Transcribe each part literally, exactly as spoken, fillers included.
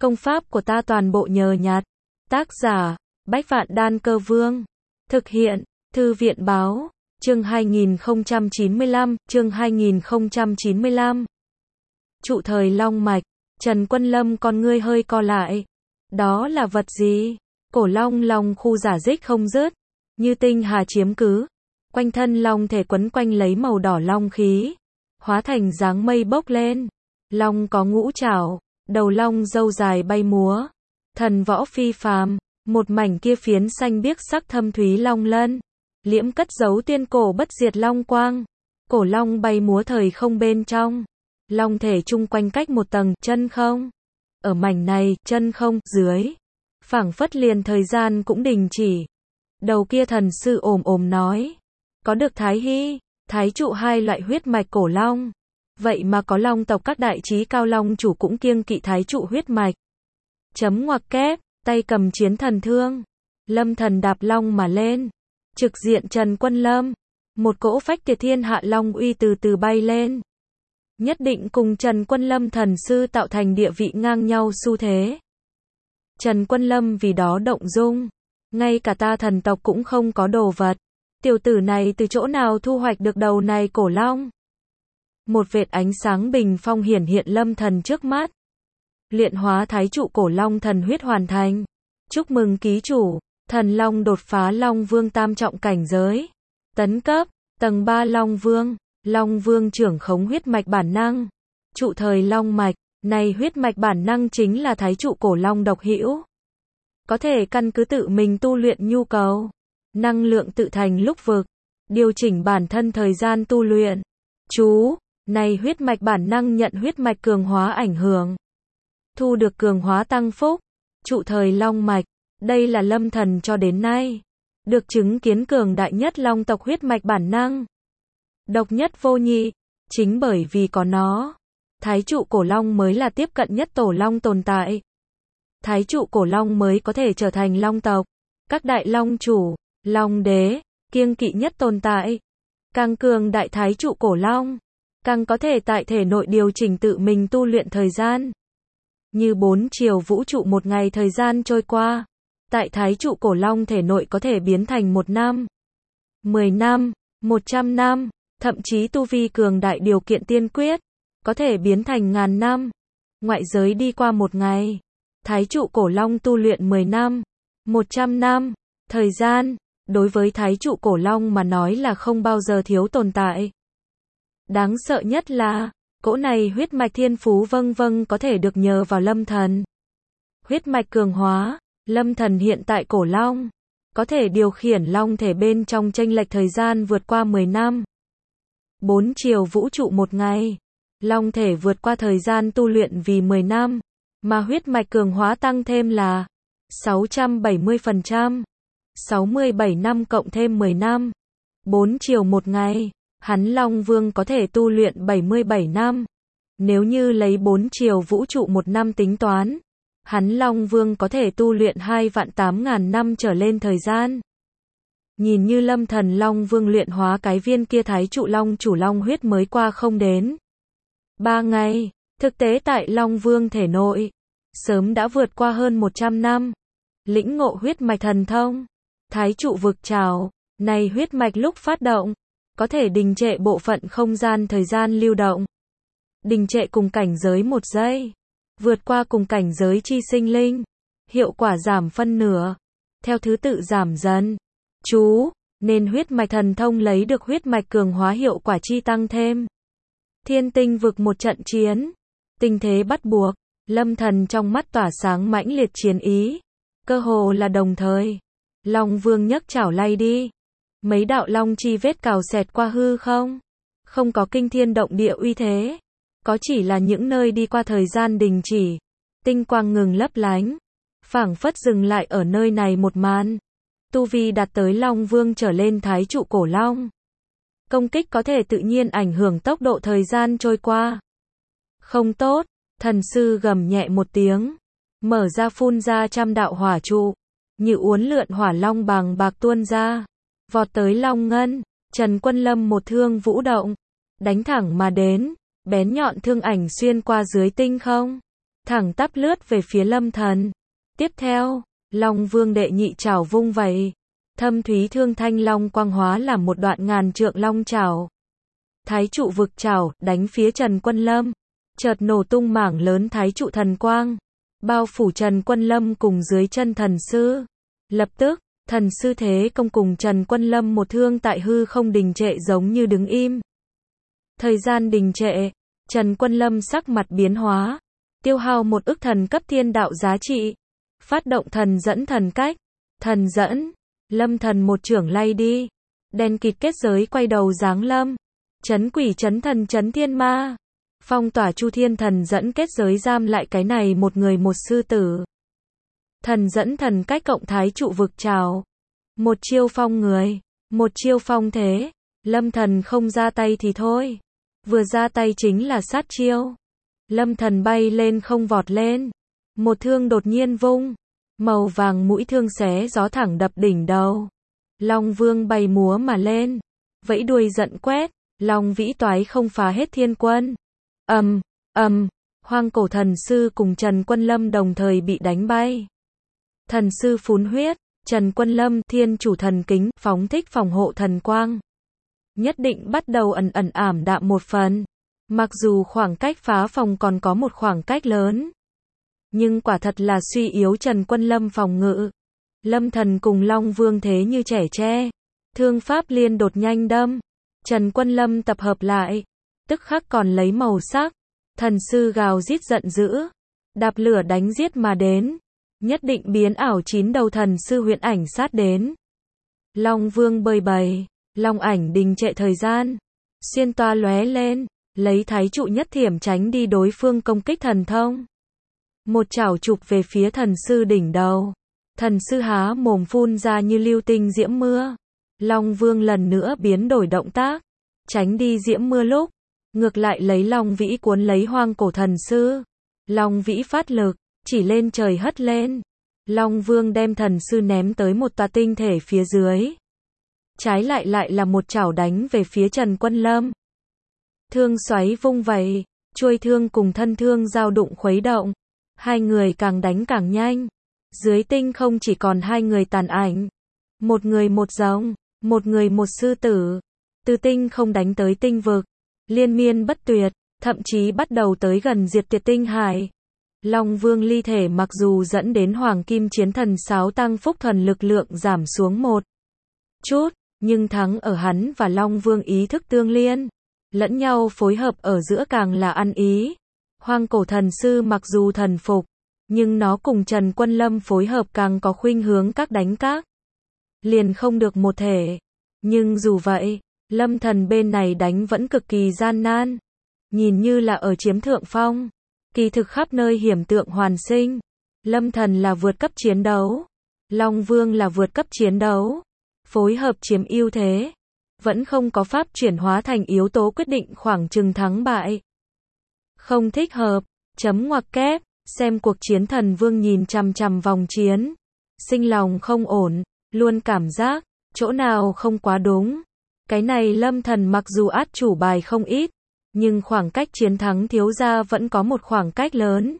Công pháp của ta toàn bộ nhờ nhặt. Tác giả, Bách Vạn Đan Cơ Vương. Thực hiện, Thư viện Báo. Chương hai nghìn không trăm chín mươi lăm, chương hai nghìn không trăm chín mươi lăm. Trụ thời long mạch, Trần Quân Lâm con ngươi hơi co lại. Đó là vật gì? Cổ long long khu giả dích không dứt, như tinh hà chiếm cứ. Quanh thân long thể quấn quanh lấy màu đỏ long khí, hóa thành dáng mây bốc lên. Long có ngũ trảo, đầu long râu dài bay múa. Thần võ phi phàm, một mảnh kia phiến xanh biếc sắc thâm thúy long lân. Liễm cất giấu tiên cổ bất diệt long quang. Cổ long bay múa thời không bên trong. Long thể chung quanh cách một tầng chân không. Ở mảnh này, chân không, dưới. Phảng phất liền thời gian cũng đình chỉ. Đầu kia thần sư ồm ồm nói. Có được thái hy, thái trụ hai loại huyết mạch cổ long. Vậy mà có long tộc các đại trí cao long chủ cũng kiêng kỵ thái trụ huyết mạch. Chấm ngoặc kép, tay cầm chiến thần thương. Lâm thần đạp long mà lên. Trực diện Trần Quân Lâm. Một cỗ phách tiệt thiên hạ long uy từ từ bay lên. Nhất định cùng Trần Quân Lâm thần sư tạo thành địa vị ngang nhau xu thế. Trần Quân Lâm vì đó động dung. Ngay cả ta thần tộc cũng không có đồ vật. Tiểu tử này từ chỗ nào thu hoạch được đầu này cổ long? Một vệt ánh sáng bình phong hiển hiện Lâm thần trước mắt. Luyện hóa thái trụ cổ long thần huyết hoàn thành. Chúc mừng ký chủ, thần long đột phá long vương tam trọng cảnh giới. Tấn cấp, tầng ba long vương. Long vương trưởng khống huyết mạch bản năng. Trụ thời long mạch, này huyết mạch bản năng chính là thái trụ cổ long độc hữu. Có thể căn cứ tự mình tu luyện nhu cầu. Năng lượng tự thành lúc vực. Điều chỉnh bản thân thời gian tu luyện. Chú, này huyết mạch bản năng nhận huyết mạch cường hóa ảnh hưởng. Thu được cường hóa tăng phúc. Trụ thời long mạch, đây là Lâm thần cho đến nay. Được chứng kiến cường đại nhất long tộc huyết mạch bản năng. Độc nhất vô nhị, chính bởi vì có nó. Thái trụ cổ long mới là tiếp cận nhất tổ long tồn tại. Thái trụ cổ long mới có thể trở thành long tộc. Các đại long chủ, long đế, kiêng kỵ nhất tồn tại. Càng cường đại thái trụ cổ long, càng có thể tại thể nội điều chỉnh tự mình tu luyện thời gian. Như bốn chiều vũ trụ một ngày thời gian trôi qua. Tại thái trụ cổ long thể nội có thể biến thành một năm, mười năm, một trăm năm, thậm chí tu vi cường đại điều kiện tiên quyết, có thể biến thành ngàn năm. Ngoại giới đi qua một ngày, thái trụ cổ long tu luyện mười năm, một trăm năm, thời gian, đối với thái trụ cổ long mà nói là không bao giờ thiếu tồn tại. Đáng sợ nhất là, cỗ này huyết mạch thiên phú vâng vâng có thể được nhờ vào Lâm thần. Huyết mạch cường hóa, Lâm thần hiện tại cổ long, có thể điều khiển long thể bên trong chênh lệch thời gian vượt qua mười năm. Bốn chiều vũ trụ một ngày, long thể vượt qua thời gian tu luyện vì mười năm, mà huyết mạch cường hóa tăng thêm là sáu trăm bảy mươi phần trăm, sáu mươi bảy năm cộng thêm mười năm. Bốn chiều một ngày, hắn long vương có thể tu luyện bảy mươi bảy năm. Nếu như lấy bốn chiều vũ trụ một năm tính toán, hắn long vương có thể tu luyện hai vạn tám ngàn năm trở lên thời gian. Nhìn như Lâm thần long vương luyện hóa cái viên kia thái trụ long chủ long huyết mới qua không đến ba ngày, thực tế tại long vương thể nội, sớm đã vượt qua hơn một trăm năm. Lĩnh ngộ huyết mạch thần thông, thái trụ vực trào, này huyết mạch lúc phát động, có thể đình trệ bộ phận không gian thời gian lưu động. Đình trệ cùng cảnh giới một giây, vượt qua cùng cảnh giới chi sinh linh, hiệu quả giảm phân nửa, theo thứ tự giảm dần. Chú, nên huyết mạch thần thông lấy được huyết mạch cường hóa hiệu quả chi tăng thêm. Thiên tinh vực một trận chiến, tình thế bắt buộc, Lâm thần trong mắt tỏa sáng mãnh liệt chiến ý, cơ hồ là đồng thời. Long vương nhấc chảo lay đi, mấy đạo long chi vết cào xẹt qua hư không, không có kinh thiên động địa uy thế, có chỉ là những nơi đi qua thời gian đình chỉ, tinh quang ngừng lấp lánh, phảng phất dừng lại ở nơi này một màn. Tu vi đạt tới long vương trở lên thái trụ cổ long, công kích có thể tự nhiên ảnh hưởng tốc độ thời gian trôi qua. Không tốt, thần sư gầm nhẹ một tiếng, mở ra phun ra trăm đạo hỏa trụ, như uốn lượn hỏa long bằng bạc tuôn ra, vọt tới long ngân. Trần Quân Lâm một thương vũ động, đánh thẳng mà đến, bén nhọn thương ảnh xuyên qua dưới tinh không, thẳng tắp lướt về phía Lâm Thần. Tiếp theo, Long Vương đệ nhị chảo vung vẩy, thâm thúy thương thanh long quang hóa làm một đoạn ngàn trượng long chảo. Thái trụ vực chảo, đánh phía Trần Quân Lâm, chợt nổ tung mảng lớn thái trụ thần quang, bao phủ Trần Quân Lâm cùng dưới chân thần sư. Lập tức, thần sư thế công cùng Trần Quân Lâm một thương tại hư không đình trệ giống như đứng im. Thời gian đình trệ, Trần Quân Lâm sắc mặt biến hóa, tiêu hao một ức thần cấp thiên đạo giá trị, phát động thần dẫn thần cách. Thần dẫn, Lâm Thần một chưởng lay đi, đen kịt kết giới quay đầu giáng lâm, chấn quỷ chấn thần chấn thiên ma, phong tỏa Chu Thiên thần dẫn kết giới giam lại cái này một người một sư tử. Thần dẫn thần cách cộng thái trụ vực trào, một chiêu phong người, một chiêu phong thế. Lâm Thần không ra tay thì thôi, vừa ra tay chính là sát chiêu. Lâm Thần bay lên không vọt lên, một thương đột nhiên vung, màu vàng mũi thương xé gió thẳng đập đỉnh đầu. Long Vương bay múa mà lên, vẫy đuôi giận quét, Long vĩ toái không phá hết thiên quân. Ầm, um, ầm, um, Hoang cổ thần sư cùng Trần Quân Lâm đồng thời bị đánh bay. Thần sư phun huyết, Trần Quân Lâm thiên chủ thần kính phóng thích phòng hộ thần quang, nhất định bắt đầu ẩn ẩn ảm đạm một phần. Mặc dù khoảng cách phá phòng còn có một khoảng cách lớn, nhưng quả thật là suy yếu Trần Quân Lâm phòng ngự. Lâm Thần cùng Long Vương thế như trẻ tre, thương pháp liên đột nhanh đâm. Trần Quân Lâm tập hợp lại, tức khắc còn lấy màu sắc. Thần sư gào rít giận dữ, đạp lửa đánh giết mà đến, nhất định biến ảo chín đầu thần sư huyễn ảnh sát đến. Long Vương bơi bầy, long ảnh đình trệ thời gian, xuyên toa lóe lên, lấy thái trụ nhất thiểm tránh đi đối phương công kích thần thông. Một chảo chụp về phía thần sư đỉnh đầu, thần sư há mồm phun ra như lưu tinh diễm mưa. Long Vương lần nữa biến đổi động tác, tránh đi diễm mưa lúc, ngược lại lấy long vĩ cuốn lấy hoang cổ thần sư. Long vĩ phát lực, chỉ lên trời hất lên. Long Vương đem thần sư ném tới một tòa tinh thể phía dưới. Trái lại lại là một chảo đánh về phía Trần Quân Lâm. Thương xoáy vung vẩy, chuôi thương cùng thân thương giao đụng khuấy động. Hai người càng đánh càng nhanh. Dưới tinh không chỉ còn hai người tàn ảnh. Một người một rồng, một người một sư tử. Từ tinh không đánh tới tinh vực, liên miên bất tuyệt, thậm chí bắt đầu tới gần diệt tuyệt tinh hải. Long Vương ly thể mặc dù dẫn đến Hoàng Kim Chiến Thần Sáo tăng phúc thần lực lượng giảm xuống một chút, nhưng thắng ở hắn và Long Vương ý thức tương liên, lẫn nhau phối hợp ở giữa càng là ăn ý. Hoang cổ thần sư mặc dù thần phục, nhưng nó cùng Trần Quân Lâm phối hợp càng có khuynh hướng các đánh các, liền không được một thể. Nhưng dù vậy, Lâm Thần bên này đánh vẫn cực kỳ gian nan, nhìn như là ở chiếm thượng phong, kỳ thực khắp nơi hiểm tượng hoàn sinh. Lâm Thần là vượt cấp chiến đấu, Long Vương là vượt cấp chiến đấu, phối hợp chiếm ưu thế, vẫn không có pháp chuyển hóa thành yếu tố quyết định khoảng chừng thắng bại. Không thích hợp, chấm ngoặc kép, xem cuộc chiến. Thần Vương nhìn chằm chằm vòng chiến, sinh lòng không ổn, luôn cảm giác, chỗ nào không quá đúng. Cái này Lâm Thần mặc dù át chủ bài không ít, nhưng khoảng cách chiến thắng thiếu gia vẫn có một khoảng cách lớn.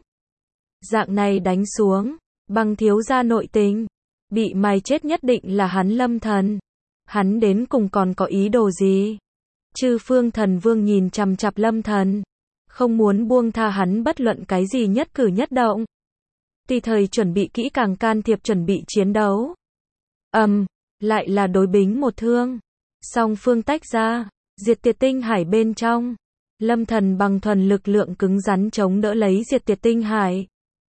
Dạng này đánh xuống, bằng thiếu gia nội tình, bị mày chết nhất định là hắn Lâm Thần. Hắn đến cùng còn có ý đồ gì? Chư phương thần vương nhìn chằm chằm Lâm Thần, không muốn buông tha hắn bất luận cái gì nhất cử nhất động. Tùy thời chuẩn bị kỹ càng can thiệp chuẩn bị chiến đấu. Ầm, um, lại là đối bính một thương. Song phương tách ra, diệt tuyệt tinh hải bên trong. Lâm Thần bằng thuần lực lượng cứng rắn chống đỡ lấy diệt tuyệt tinh hải.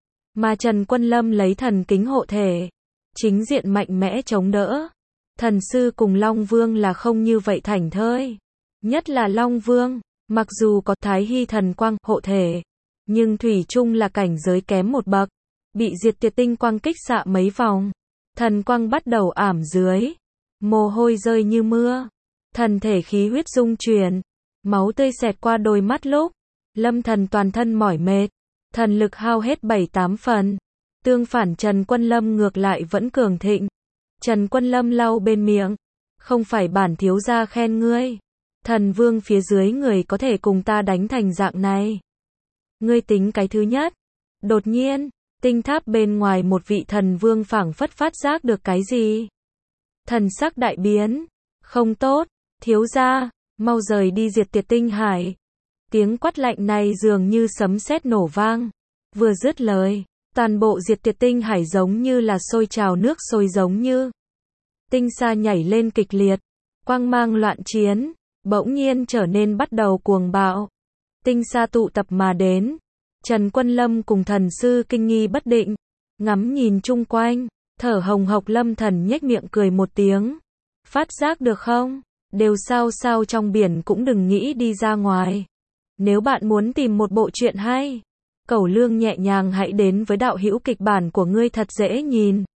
Mà Trần Quân Lâm lấy thần kính hộ thể, chính diện mạnh mẽ chống đỡ. Thần sư cùng Long Vương là không như vậy thảnh thơi. Nhất là Long Vương, mặc dù có Thái Hy thần quang hộ thể, nhưng thủy chung là cảnh giới kém một bậc, bị diệt tuyệt tinh quang kích xạ mấy vòng, thần quang bắt đầu ảm dưới, mồ hôi rơi như mưa, thần thể khí huyết dung chuyển, máu tươi xẹt qua đôi mắt lúc, Lâm Thần toàn thân mỏi mệt, thần lực hao hết bảy tám phần. Tương phản Trần Quân Lâm ngược lại vẫn cường thịnh. Trần Quân Lâm lau bên miệng, không phải bản thiếu gia khen ngươi, thần vương phía dưới người có thể cùng ta đánh thành dạng này. Ngươi tính cái thứ nhất, Đột nhiên, tinh tháp bên ngoài một vị thần vương phảng phất phát giác được cái gì. Thần sắc đại biến. Không tốt, thiếu gia, mau rời đi diệt tiệt tinh hải. Tiếng quát lạnh này dường như sấm sét nổ vang. Vừa dứt lời, toàn bộ diệt tiệt tinh hải giống như là sôi trào nước sôi giống như. Tinh xa nhảy lên kịch liệt, quang mang loạn chiến, bỗng nhiên trở nên bắt đầu cuồng bạo. Tinh xa tụ tập mà đến. Trần Quân Lâm cùng thần sư kinh nghi bất định, ngắm nhìn chung quanh, thở hồng hộc. Lâm Thần nhếch miệng cười một tiếng. Phát giác được không? Đều sao sao trong biển cũng đừng nghĩ đi ra ngoài. Nếu bạn muốn tìm một bộ truyện hay, Cẩu Lương nhẹ nhàng hãy đến với đạo hữu kịch bản của ngươi thật dễ nhìn.